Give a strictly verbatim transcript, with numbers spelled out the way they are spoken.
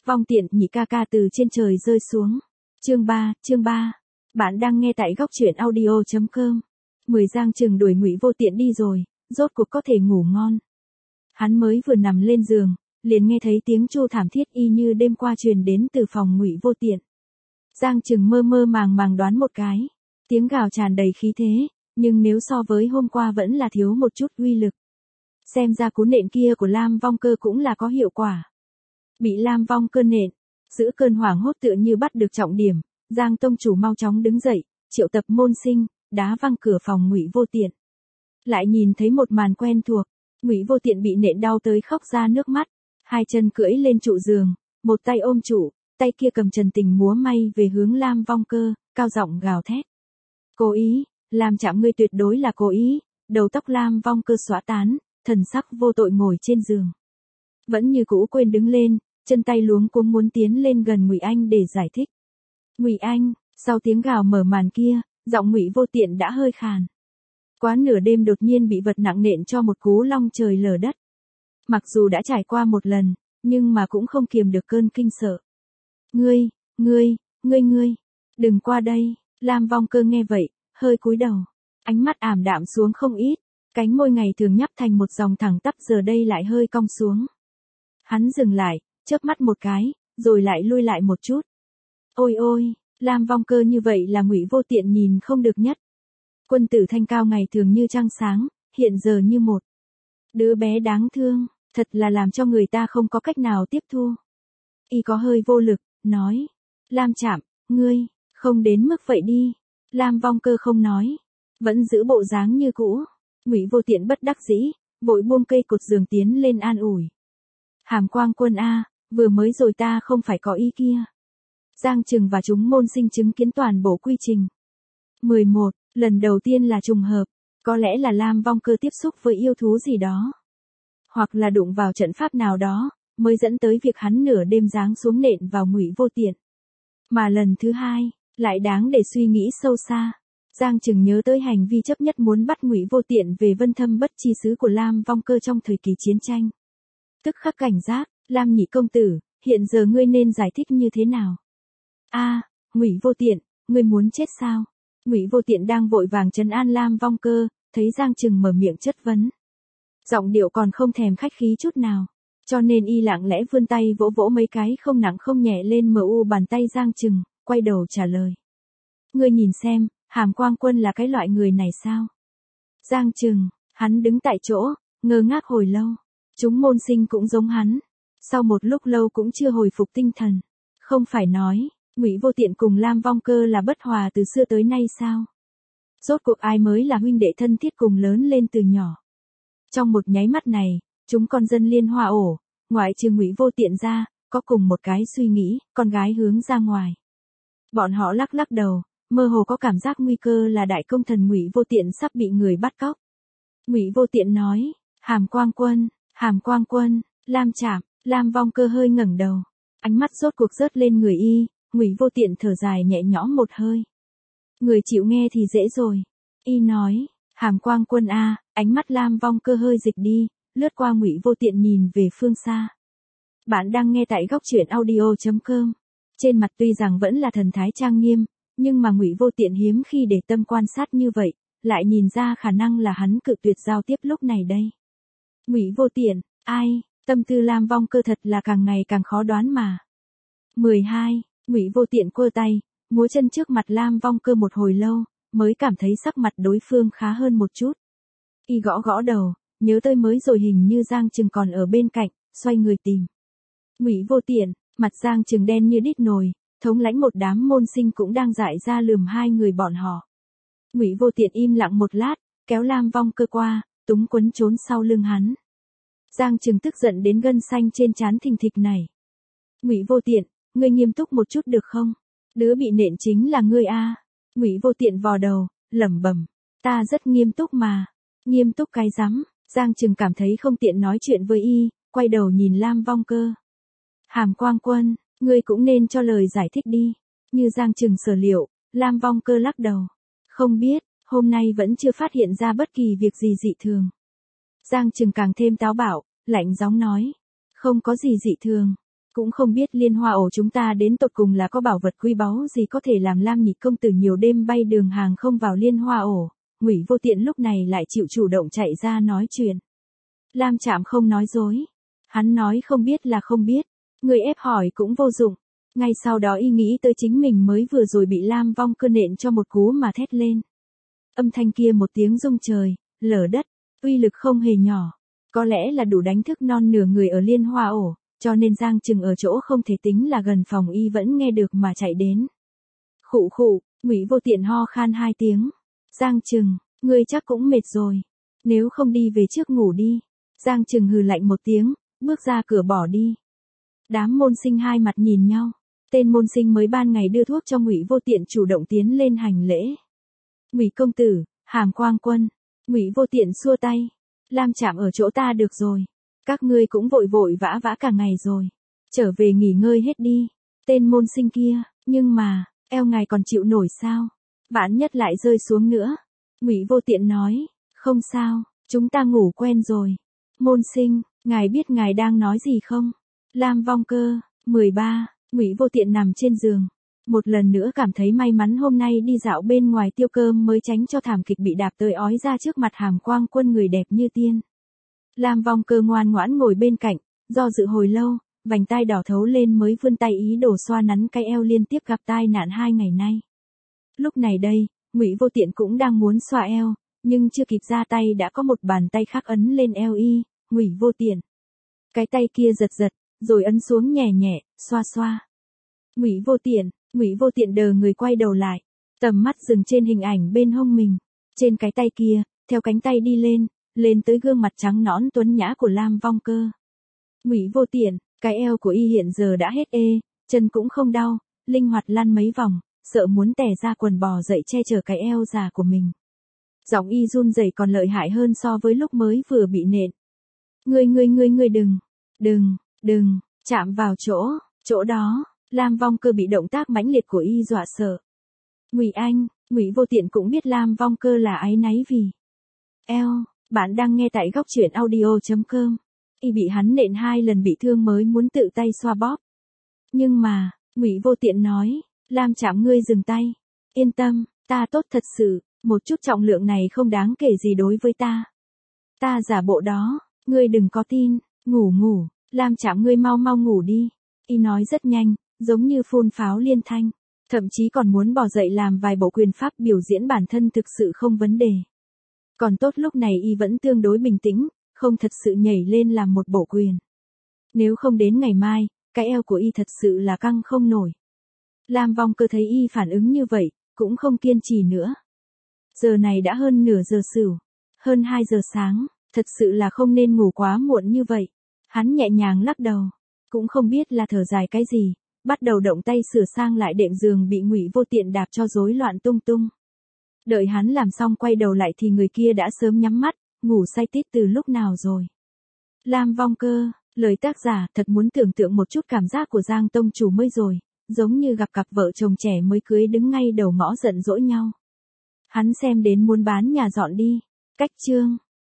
Vong tiện nhị ca ca từ trên trời rơi xuống. Chương ba, chương ba. Bạn đang nghe tại góc truyện audio chấm com. Mười Giang Trừng đuổi Ngụy Vô Tiện đi rồi, rốt cuộc có thể ngủ ngon. Hắn mới vừa nằm lên giường, liền nghe thấy tiếng chu thảm thiết y như đêm qua truyền đến từ phòng Ngụy Vô Tiện. Giang Trừng mơ mơ màng màng đoán một cái, tiếng gào tràn đầy khí thế, nhưng nếu so với hôm qua vẫn là thiếu một chút uy lực. Xem ra cú nện kia của Lam Vong Cơ cũng là có hiệu quả. Bị Lam Vong Cơ nện, giữ cơn hoảng hốt tựa như bắt được trọng điểm, Giang tông chủ mau chóng đứng dậy, triệu tập môn sinh, đá văng cửa phòng Ngụy Vô Tiện. Lại nhìn thấy một màn quen thuộc, Ngụy Vô Tiện bị nện đau tới khóc ra nước mắt, hai chân cưỡi lên trụ giường, một tay ôm trụ, tay kia cầm trần tình múa may về hướng Lam Vong Cơ, cao giọng gào thét. Cố ý, làm chạm ngươi tuyệt đối là cố ý. Đầu tóc Lam Vong Cơ xõa tán, thần sắc vô tội ngồi trên giường. Vẫn như cũ quên đứng lên, chân tay luống cuống muốn tiến lên gần Ngụy Anh để giải thích. Ngụy Anh, sau tiếng gào mở màn kia, giọng Ngụy Vô Tiện đã hơi khàn. Quá nửa đêm đột nhiên bị vật nặng nện cho một cú long trời lở đất. Mặc dù đã trải qua một lần, nhưng mà cũng không kiềm được cơn kinh sợ. Ngươi, ngươi, ngươi ngươi, đừng qua đây. Lam Vong Cơ nghe vậy, hơi cúi đầu, ánh mắt ảm đạm xuống không ít, cánh môi ngày thường nhấp thành một dòng thẳng tắp giờ đây lại hơi cong xuống. Hắn dừng lại, chớp mắt một cái, rồi lại lui lại một chút. Ôi ôi, Lam Vong Cơ như vậy là Ngụy Vô Tiện nhìn không được nhất. Quân tử thanh cao ngày thường như trăng sáng, hiện giờ như một đứa bé đáng thương, thật là làm cho người ta không có cách nào tiếp thu. Y có hơi vô lực, nói, Lam Trạm, ngươi, không đến mức vậy đi. Lam Vong Cơ không nói, vẫn giữ bộ dáng như cũ. Ngụy Vô Tiện bất đắc dĩ, vội buông cây cột giường tiến lên an ủi. Hàm Quang Quân a, vừa mới rồi ta không phải có ý kia. Giang Trừng và chúng môn sinh chứng kiến toàn bộ quy trình. mười một, lần đầu tiên là trùng hợp, có lẽ là Lam Vong Cơ tiếp xúc với yêu thú gì đó. Hoặc là đụng vào trận pháp nào đó, mới dẫn tới việc hắn nửa đêm giáng xuống nện vào Ngụy Vô Tiện. Mà lần thứ hai, lại đáng để suy nghĩ sâu xa. Giang Trừng nhớ tới hành vi chấp nhất muốn bắt Ngụy Vô Tiện về Vân Thâm Bất Chi xứ của Lam Vong Cơ trong thời kỳ chiến tranh. Tức khắc cảnh giác, Lam nhị công tử, hiện giờ ngươi nên giải thích như thế nào? A, Ngụy Vô Tiện, ngươi muốn chết sao? Ngụy Vô Tiện đang vội vàng trấn an Lam Vong Cơ, thấy Giang Trừng mở miệng chất vấn. Giọng điệu còn không thèm khách khí chút nào, cho nên y lặng lẽ vươn tay vỗ vỗ mấy cái không nặng không nhẹ lên mờ u bàn tay Giang Trừng, quay đầu trả lời. Ngươi nhìn xem, Hàm Quang Quân là cái loại người này sao? Giang Trừng, hắn đứng tại chỗ, ngơ ngác hồi lâu. Chúng môn sinh cũng giống hắn. Sau một lúc lâu cũng chưa hồi phục tinh thần. Không phải nói, Ngụy Vô Tiện cùng Lam Vong Cơ là bất hòa từ xưa tới nay sao? Rốt cuộc ai mới là huynh đệ thân thiết cùng lớn lên từ nhỏ? Trong một nháy mắt này, chúng con dân Liên Hoa ổ, ngoại trừ Ngụy Vô Tiện ra, có cùng một cái suy nghĩ, con gái hướng ra ngoài. Bọn họ lắc lắc đầu, mơ hồ có cảm giác nguy cơ là đại công thần Ngụy Vô Tiện sắp bị người bắt cóc. Ngụy Vô Tiện nói, Hàm Quang Quân, Hàm Quang Quân, Lam Trạm. Lam Vong Cơ hơi ngẩng đầu, ánh mắt rốt cuộc rớt lên người y. Ngụy Vô Tiện thở dài nhẹ nhõm một hơi. Người chịu nghe thì dễ rồi. Y nói, Hàm Quang Quân a, ánh mắt Lam Vong Cơ hơi dịch đi, lướt qua Ngụy Vô Tiện nhìn về phương xa. Bạn đang nghe tại góc truyện audio chấm com. Trên mặt tuy rằng vẫn là thần thái trang nghiêm, nhưng mà Ngụy Vô Tiện hiếm khi để tâm quan sát như vậy, lại nhìn ra khả năng là hắn cự tuyệt giao tiếp lúc này đây. Ngụy Vô Tiện, ai, tâm tư Lam Vong Cơ thật là càng ngày càng khó đoán mà. mười hai, Ngụy Vô Tiện quơ tay, múa chân trước mặt Lam Vong Cơ một hồi lâu, mới cảm thấy sắc mặt đối phương khá hơn một chút. Y gõ gõ đầu, nhớ tới mới rồi hình như Giang Trừng còn ở bên cạnh, xoay người tìm. Ngụy Vô Tiện, mặt Giang Trừng đen như đít nồi, thống lãnh một đám môn sinh cũng đang dại ra lườm hai người bọn họ. Ngụy Vô Tiện im lặng một lát, kéo Lam Vong Cơ qua, túng quấn trốn sau lưng hắn. Giang Trừng tức giận đến gân xanh trên trán thình thịch này. Ngụy Vô Tiện, ngươi nghiêm túc một chút được không? Đứa bị nện chính là ngươi a. Ngụy Vô Tiện vò đầu, lẩm bẩm, ta rất nghiêm túc mà. Nghiêm túc cái rắm. Giang Trừng cảm thấy không tiện nói chuyện với y, quay đầu nhìn Lam Vong Cơ. Hàm Quang Quân, ngươi cũng nên cho lời giải thích đi. Như Giang Trừng sở liệu, Lam Vong Cơ lắc đầu. Không biết, hôm nay vẫn chưa phát hiện ra bất kỳ việc gì dị thường. Giang Trừng càng thêm táo bạo, lạnh giọng nói. Không có gì dị thường. Cũng không biết liên hoa ổ chúng ta đến tột cùng là có bảo vật quý báu gì có thể làm Lam Nhị công tử nhiều đêm bay đường hàng không vào liên hoa ổ. Ngụy Vô Tiện lúc này lại chịu chủ động chạy ra nói chuyện. Lam Trạm không nói dối. Hắn nói không biết là không biết. Người ép hỏi cũng vô dụng. Ngay sau đó y nghĩ tới chính mình mới vừa rồi bị Lam Vong Cơ nện cho một cú mà thét lên. Âm thanh kia một tiếng rung trời, lở đất, uy lực không hề nhỏ. Có lẽ là đủ đánh thức non nửa người ở liên hoa ổ, cho nên Giang Trừng ở chỗ không thể tính là gần phòng y vẫn nghe được mà chạy đến. Khụ khụ, Ngụy Vô Tiện ho khan hai tiếng. Giang Trừng, ngươi chắc cũng mệt rồi. Nếu không đi về trước ngủ đi. Giang Trừng hừ lạnh một tiếng, bước ra cửa bỏ đi. Đám môn sinh hai mặt nhìn nhau. Tên môn sinh mới ban ngày đưa thuốc cho Ngụy Vô Tiện chủ động tiến lên hành lễ. Ngụy công tử, Hàm Quang Quân. Ngụy Vô Tiện xua tay. Lam Trạm ở chỗ ta được rồi. Các ngươi cũng vội vội vã vã cả ngày rồi. Trở về nghỉ ngơi hết đi. Tên môn sinh kia, nhưng mà, eo ngài còn chịu nổi sao? Vạn nhất lại rơi xuống nữa. Ngụy Vô Tiện nói, không sao, chúng ta ngủ quen rồi. Môn sinh, ngài biết ngài đang nói gì không? Lam Vong Cơ, mười ba, Ngụy Vô Tiện nằm trên giường. Một lần nữa cảm thấy may mắn hôm nay đi dạo bên ngoài tiêu cơm mới tránh cho thảm kịch bị đạp tới ói ra trước mặt Hàm Quang Quân người đẹp như tiên. Lam Vong Cơ ngoan ngoãn ngồi bên cạnh, do dự hồi lâu, vành tai đỏ thấu lên mới vươn tay ý đồ xoa nắn cái eo liên tiếp gặp tai nạn hai ngày nay. Lúc này đây, Ngụy Vô Tiện cũng đang muốn xoa eo, nhưng chưa kịp ra tay đã có một bàn tay khác ấn lên eo y. Ngụy Vô Tiện. Cái tay kia giật giật, rồi ấn xuống nhẹ nhẹ, xoa xoa. Ngụy Vô Tiện, Ngụy Vô Tiện đờ người quay đầu lại, tầm mắt dừng trên hình ảnh bên hông mình, trên cái tay kia, theo cánh tay đi lên, lên tới gương mặt trắng nõn tuấn nhã của Lam Vong Cơ. Ngụy Vô Tiện, cái eo của y hiện giờ đã hết ê, chân cũng không đau, linh hoạt lăn mấy vòng, sợ muốn tè ra quần bò dậy che chở cái eo già của mình. Giọng y run rẩy còn lợi hại hơn so với lúc mới vừa bị nện. Ngươi ngươi ngươi ngươi đừng, đừng, đừng, chạm vào chỗ, chỗ đó. Lam Vong Cơ bị động tác mãnh liệt của y dọa sợ. Ngụy Anh, Ngụy Vô Tiện cũng biết Lam Vong Cơ là áy náy vì eo. Bạn đang nghe tại góc truyện audio chấm com. Y bị hắn nện hai lần bị thương mới muốn tự tay xoa bóp. Nhưng mà, Ngụy Vô Tiện nói, Lam Trạm ngươi dừng tay. Yên tâm, ta tốt thật sự, một chút trọng lượng này không đáng kể gì đối với ta. Ta giả bộ đó, ngươi đừng có tin, ngủ ngủ, Lam Trạm ngươi mau mau ngủ đi. Y nói rất nhanh, giống như phun pháo liên thanh, thậm chí còn muốn bò dậy làm vài bộ quyền pháp biểu diễn bản thân thực sự không vấn đề. Còn tốt lúc này y vẫn tương đối bình tĩnh, không thật sự nhảy lên làm một bộ quyền. Nếu không đến ngày mai, cái eo của y thật sự là căng không nổi. Lam Vong Cơ thấy y phản ứng như vậy, cũng không kiên trì nữa. Giờ này đã hơn nửa giờ sửu, hơn hai giờ sáng, thật sự là không nên ngủ quá muộn như vậy. Hắn nhẹ nhàng lắc đầu, cũng không biết là thở dài cái gì, bắt đầu động tay sửa sang lại đệm giường bị Ngụy Vô Tiện đạp cho rối loạn tung tung. Đợi hắn làm xong quay đầu lại thì người kia đã sớm nhắm mắt, ngủ say tít từ lúc nào rồi. Lam Vong Cơ, lời tác giả thật muốn tưởng tượng một chút cảm giác của Giang tông chủ mới rồi, giống như gặp cặp vợ chồng trẻ mới cưới đứng ngay đầu ngõ giận dỗi nhau. Hắn xem đến muốn bán nhà dọn đi. Cách chương